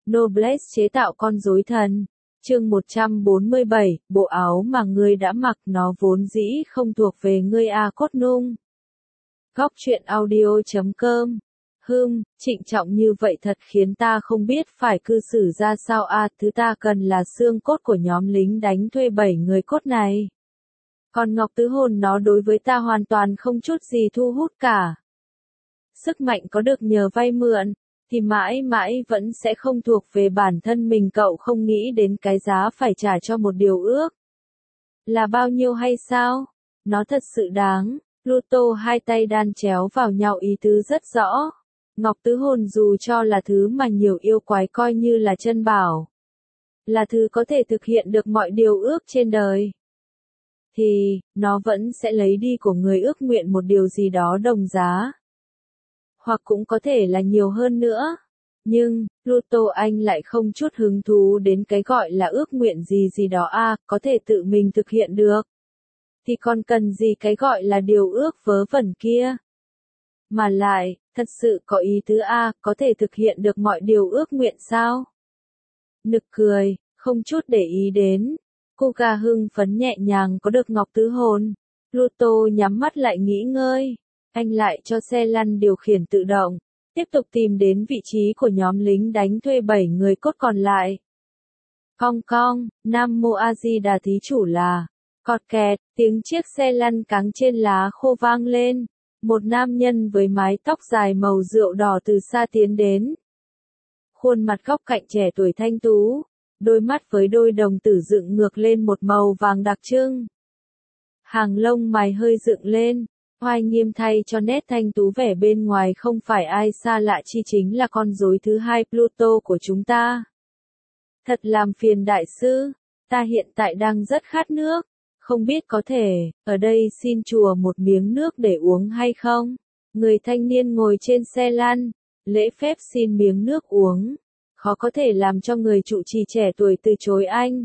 Noblesse chế tạo con rối thần. Chương 147, bộ áo mà ngươi đã mặc nó vốn dĩ không thuộc về ngươi à Cốt Nung. Góc truyện audio.com. Trịnh trọng như vậy thật khiến ta không biết phải cư xử ra sao à, thứ ta cần là xương cốt của nhóm lính đánh thuê 7 người cốt này. Còn Ngọc Tứ Hồn nó đối với ta hoàn toàn không chút gì thu hút cả. Sức mạnh có được nhờ vay mượn, thì mãi mãi vẫn sẽ không thuộc về bản thân mình. Cậu không nghĩ đến cái giá phải trả cho một điều ước là bao nhiêu hay sao? Nó thật sự đáng. Pluto hai tay đan chéo vào nhau ý tứ rất rõ. Ngọc Tứ Hồn dù cho là thứ mà nhiều yêu quái coi như là chân bảo, là thứ có thể thực hiện được mọi điều ước trên đời, thì nó vẫn sẽ lấy đi của người ước nguyện một điều gì đó đồng giá. Hoặc cũng có thể là nhiều hơn nữa. Nhưng, Pluto anh lại không chút hứng thú đến cái gọi là ước nguyện gì gì đó à, có thể tự mình thực hiện được. Thì còn cần gì cái gọi là điều ước vớ vẩn kia. Mà lại, thật sự có ý tứ à, có thể thực hiện được mọi điều ước nguyện sao? Nực cười, không chút để ý đến. Cô gà hưng phấn nhẹ nhàng có được Ngọc Tứ Hồn. Pluto nhắm mắt lại nghỉ ngơi. Anh lại cho xe lăn điều khiển tự động, tiếp tục tìm đến vị trí của nhóm lính đánh thuê 7 người cốt còn lại. Cong cong, Nam Mô A Di Đà thí chủ là. Cọt kẹt, tiếng chiếc xe lăn cáng trên lá khô vang lên. Một nam nhân với mái tóc dài màu rượu đỏ từ xa tiến đến. Khuôn mặt góc cạnh trẻ tuổi thanh tú, đôi mắt với đôi đồng tử dựng ngược lên một màu vàng đặc trưng. Hàng lông mày hơi dựng lên. Oai nghiêm thay cho nét thanh tú vẻ bên ngoài không phải ai xa lạ chi chính là con rối thứ hai Pluto của chúng ta. Thật làm phiền đại sư, ta hiện tại đang rất khát nước, không biết có thể, ở đây xin chùa một miếng nước để uống hay không? Người thanh niên ngồi trên xe lăn, lễ phép xin miếng nước uống, khó có thể làm cho người trụ trì trẻ tuổi từ chối anh.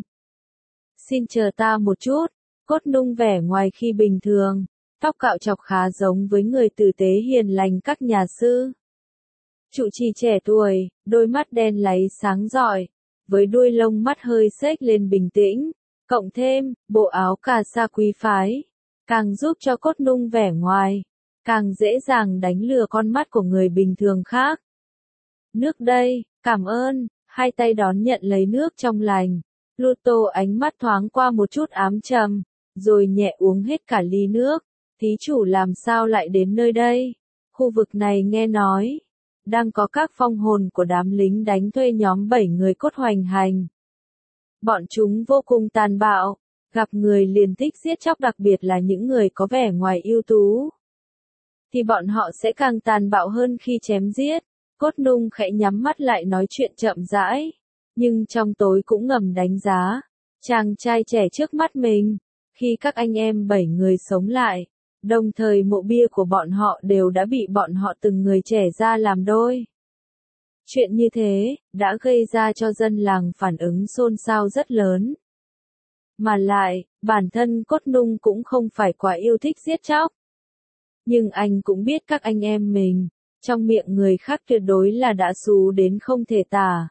Xin chờ ta một chút, Cốt Nung vẻ ngoài khi bình thường. Tóc cạo chọc khá giống với người tử tế hiền lành các nhà sư. Trụ trì trẻ tuổi, đôi mắt đen láy sáng rọi, với đuôi lông mắt hơi xếch lên bình tĩnh, cộng thêm, bộ áo cà sa quý phái, càng giúp cho Cốt Nung vẻ ngoài, càng dễ dàng đánh lừa con mắt của người bình thường khác. Nước đây, cảm ơn, hai tay đón nhận lấy nước trong lành. Pluto ánh mắt thoáng qua một chút ám trầm, rồi nhẹ uống hết cả ly nước. Thí chủ làm sao lại đến nơi đây? Khu vực này nghe nói, đang có các phong hồn của đám lính đánh thuê nhóm 7 người cốt hoành hành. Bọn chúng vô cùng tàn bạo, gặp người liền thích giết chóc, đặc biệt là những người có vẻ ngoài ưu tú. Thì bọn họ sẽ càng tàn bạo hơn khi chém giết. Cốt Nung khẽ nhắm mắt lại nói chuyện chậm rãi, nhưng trong tối cũng ngầm đánh giá chàng trai trẻ trước mắt mình. Khi các anh em 7 người sống lại, đồng thời mộ bia của bọn họ đều đã bị bọn họ từng người trẻ ra làm đôi. Chuyện như thế, đã gây ra cho dân làng phản ứng xôn xao rất lớn. Mà lại, bản thân Cốt Nung cũng không phải quá yêu thích giết chóc. Nhưng anh cũng biết các anh em mình, trong miệng người khác tuyệt đối là đã xú đến không thể tả.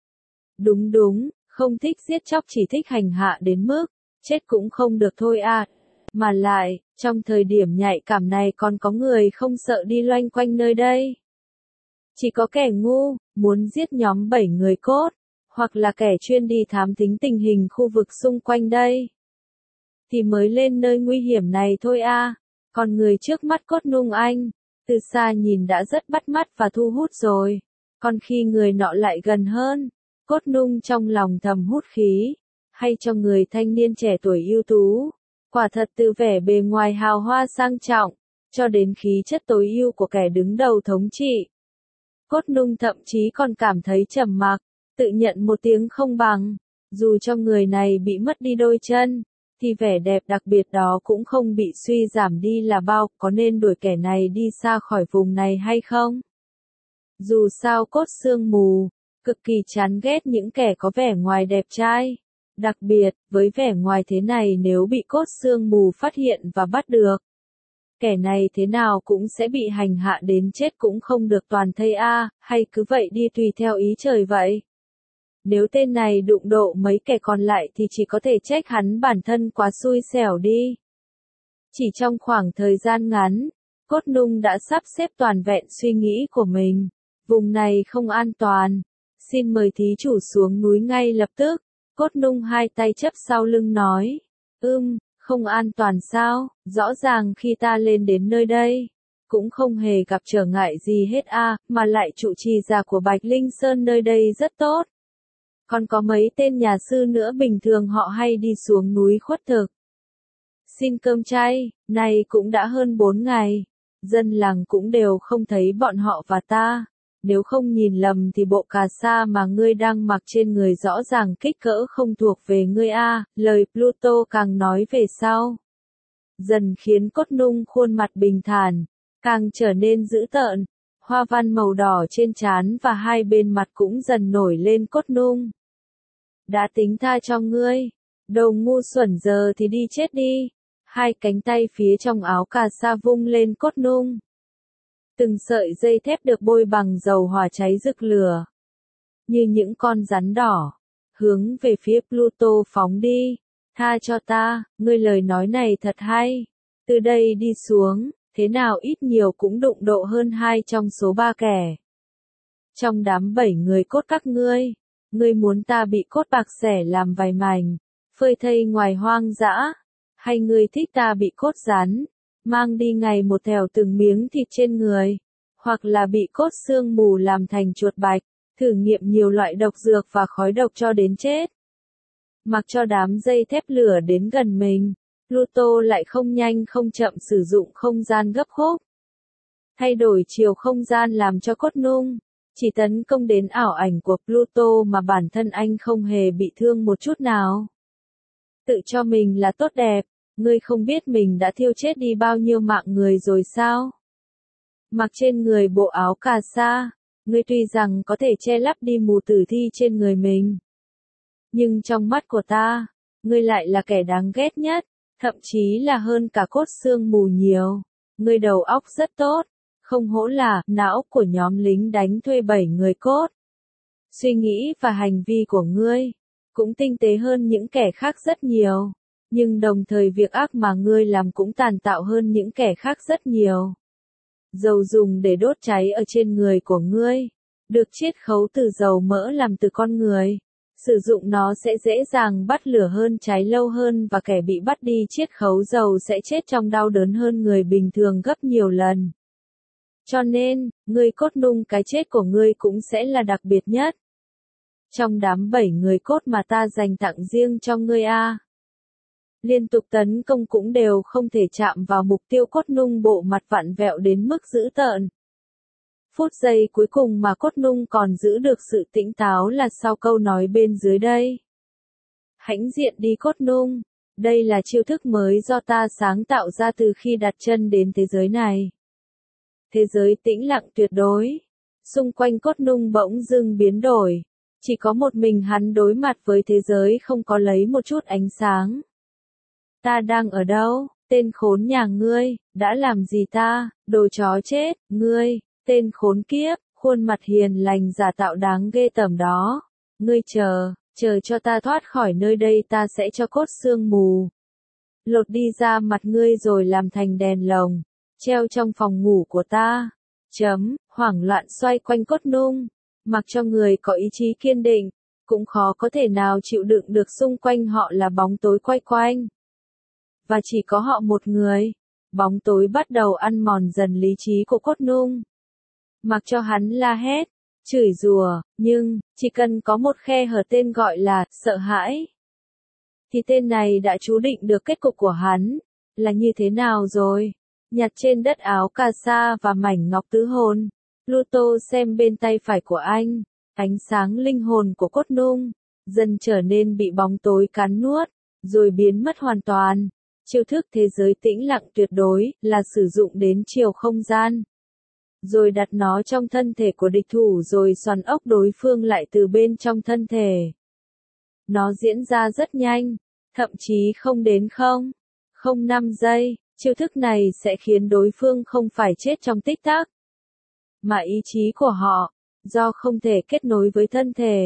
Đúng, không thích giết chóc chỉ thích hành hạ đến mức, chết cũng không được thôi à. Mà lại, trong thời điểm nhạy cảm này còn có người không sợ đi loanh quanh nơi đây. Chỉ có kẻ ngu, muốn giết nhóm 7 người cốt, hoặc là kẻ chuyên đi thám thính tình hình khu vực xung quanh đây, thì mới lên nơi nguy hiểm này thôi à. Còn người trước mắt Cốt Nung anh, từ xa nhìn đã rất bắt mắt và thu hút rồi. Còn khi người nọ lại gần hơn, Cốt Nung trong lòng thầm hút khí, hay cho người thanh niên trẻ tuổi ưu tú. Quả thật từ vẻ bề ngoài hào hoa sang trọng, cho đến khí chất tối ưu của kẻ đứng đầu thống trị. Cốt Nung thậm chí còn cảm thấy trầm mặc, tự nhận một tiếng không bằng. Dù cho người này bị mất đi đôi chân, thì vẻ đẹp đặc biệt đó cũng không bị suy giảm đi là bao. Có nên đuổi kẻ này đi xa khỏi vùng này hay không? Dù sao Cốt Sương Mù cực kỳ chán ghét những kẻ có vẻ ngoài đẹp trai. Đặc biệt, với vẻ ngoài thế này nếu bị Cốt Sương Mù phát hiện và bắt được, kẻ này thế nào cũng sẽ bị hành hạ đến chết cũng không được toàn thây a, hay cứ vậy đi tùy theo ý trời vậy. Nếu tên này đụng độ mấy kẻ còn lại thì chỉ có thể trách hắn bản thân quá xui xẻo đi. Chỉ trong khoảng thời gian ngắn, Cốt Nung đã sắp xếp toàn vẹn suy nghĩ của mình. Vùng này không an toàn. Xin mời thí chủ xuống núi ngay lập tức. Cốt Nung hai tay chấp sau lưng nói. Không an toàn sao? Rõ ràng khi ta lên đến nơi đây, cũng không hề gặp trở ngại gì hết mà lại trụ trì già của Bạch Linh Sơn nơi đây rất tốt. Còn có mấy tên nhà sư nữa bình thường họ hay đi xuống núi khuất thực. Xin cơm chay, này cũng đã hơn 4 ngày. Dân làng cũng đều không thấy bọn họ và ta. Nếu không nhìn lầm thì bộ cà sa mà ngươi đang mặc trên người rõ ràng kích cỡ không thuộc về ngươi lời Pluto càng nói về sau. Dần khiến Cốt Nung khuôn mặt bình thản, càng trở nên dữ tợn. Hoa văn màu đỏ trên trán và hai bên mặt cũng dần nổi lên. Cốt Nung. Đã tính tha cho ngươi. Đồ ngu xuẩn, giờ thì đi chết đi. Hai cánh tay phía trong áo cà sa vung lên. Cốt Nung. Từng sợi dây thép được bôi bằng dầu hỏa cháy rực lửa. Như những con rắn đỏ. Hướng về phía Pluto phóng đi. Tha cho ta, ngươi lời nói này thật hay. Từ đây đi xuống, thế nào ít nhiều cũng đụng độ hơn 2 trong số 3 kẻ. Trong đám 7 người cốt các ngươi muốn ta bị cốt bạc xẻ làm vài mảnh, phơi thây ngoài hoang dã, hay ngươi thích ta bị cốt rán, mang đi ngày một thèo từng miếng thịt trên người, hoặc là bị cốt xương mù làm thành chuột bạch, thử nghiệm nhiều loại độc dược và khói độc cho đến chết. Mặc cho đám dây thép lửa đến gần mình, Pluto lại không nhanh không chậm sử dụng không gian gấp khúc. Thay đổi chiều không gian làm cho Cốt Nung chỉ tấn công đến ảo ảnh của Pluto mà bản thân anh không hề bị thương một chút nào. Tự cho mình là tốt đẹp, ngươi không biết mình đã thiêu chết đi bao nhiêu mạng người rồi sao? Mặc trên người bộ áo cà sa, ngươi tuy rằng có thể che lấp đi mù tử thi trên người mình. Nhưng trong mắt của ta, ngươi lại là kẻ đáng ghét nhất, thậm chí là hơn cả cốt xương mù nhiều. Ngươi đầu óc rất tốt, không hổ là não của nhóm lính đánh thuê 7 người cốt. Suy nghĩ và hành vi của ngươi cũng tinh tế hơn những kẻ khác rất nhiều, nhưng đồng thời việc ác mà ngươi làm cũng tàn tạo hơn những kẻ khác rất nhiều. Dầu dùng để đốt cháy ở trên người của ngươi, được chiết khấu từ dầu mỡ làm từ con người. Sử dụng nó sẽ dễ dàng bắt lửa hơn, cháy lâu hơn và kẻ bị bắt đi chiết khấu dầu sẽ chết trong đau đớn hơn người bình thường gấp nhiều lần. Cho nên, ngươi Cốt Nung, cái chết của ngươi cũng sẽ là đặc biệt nhất. Trong đám 7 người cốt mà ta dành tặng riêng cho ngươi liên tục tấn công cũng đều không thể chạm vào mục tiêu. Cốt Nung bộ mặt vặn vẹo đến mức dữ tợn. Phút giây cuối cùng mà Cốt Nung còn giữ được sự tỉnh táo là sau câu nói bên dưới đây. Hãnh diện đi Cốt Nung, đây là chiêu thức mới do ta sáng tạo ra từ khi đặt chân đến thế giới này. Thế giới tĩnh lặng tuyệt đối. Xung quanh Cốt Nung bỗng dưng biến đổi. Chỉ có một mình hắn đối mặt với thế giới không có lấy một chút ánh sáng. Ta đang ở đâu? Tên khốn nhà ngươi, đã làm gì ta? Đồ chó chết, ngươi, tên khốn kiếp, khuôn mặt hiền lành giả tạo đáng ghê tởm đó. Ngươi chờ cho ta thoát khỏi nơi đây, ta sẽ cho cốt xương mù lột đi ra mặt ngươi rồi làm thành đèn lồng, treo trong phòng ngủ của ta. Hoảng loạn xoay quanh Cốt Nung, mặc cho người có ý chí kiên định, cũng khó có thể nào chịu đựng được xung quanh họ là bóng tối quay quanh. Và chỉ có họ một người. Bóng tối bắt đầu ăn mòn dần lý trí của Cốt Nung. Mặc cho hắn la hét, chửi rủa, nhưng, chỉ cần có một khe hở tên gọi là sợ hãi, thì tên này đã chú định được kết cục của hắn là như thế nào rồi. Nhặt trên đất áo cà sa và mảnh ngọc tứ hồn, Pluto xem bên tay phải của anh, ánh sáng linh hồn của Cốt Nung dần trở nên bị bóng tối cắn nuốt, rồi biến mất hoàn toàn. Chiêu thức thế giới tĩnh lặng tuyệt đối là sử dụng đến chiều không gian, rồi đặt nó trong thân thể của địch thủ rồi xoắn ốc đối phương lại từ bên trong thân thể. Nó diễn ra rất nhanh, thậm chí không đến 0,05 giây. Chiêu thức này sẽ khiến đối phương không phải chết trong tích tắc, mà ý chí của họ, do không thể kết nối với thân thể,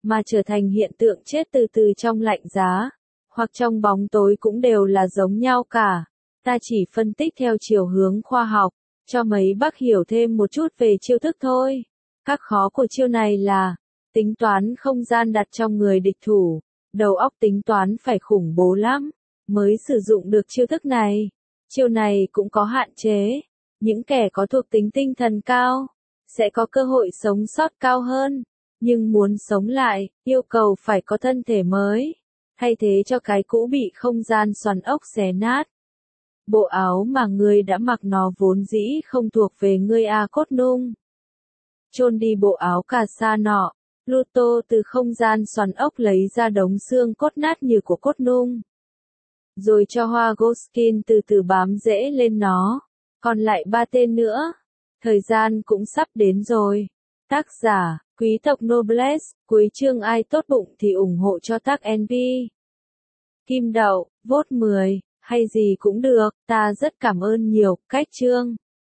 mà trở thành hiện tượng chết từ từ trong lạnh giá, hoặc trong bóng tối cũng đều là giống nhau cả. Ta chỉ phân tích theo chiều hướng khoa học, cho mấy bác hiểu thêm một chút về chiêu thức thôi. Các khó của chiêu này là tính toán không gian đặt trong người địch thủ, đầu óc tính toán phải khủng bố lắm mới sử dụng được chiêu thức này. Chiêu này cũng có hạn chế, những kẻ có thuộc tính tinh thần cao sẽ có cơ hội sống sót cao hơn, nhưng muốn sống lại, yêu cầu phải có thân thể mới, thay thế cho cái cũ bị không gian xoắn ốc xé nát. Bộ áo mà ngươi đã mặc nó vốn dĩ không thuộc về ngươi a cốt nung. Chôn đi bộ áo cà sa nọ, Pluto từ không gian xoắn ốc lấy ra đống xương cốt nát như của cốt nung. Rồi cho hoa Goskin từ từ bám rễ lên nó. Còn lại 3 tên nữa. Thời gian cũng sắp đến rồi. Tác giả, quý tộc Noblesse, cuối chương ai tốt bụng thì ủng hộ cho tác NP. Kim Đậu, vote 10, hay gì cũng được, ta rất cảm ơn nhiều, cách chương.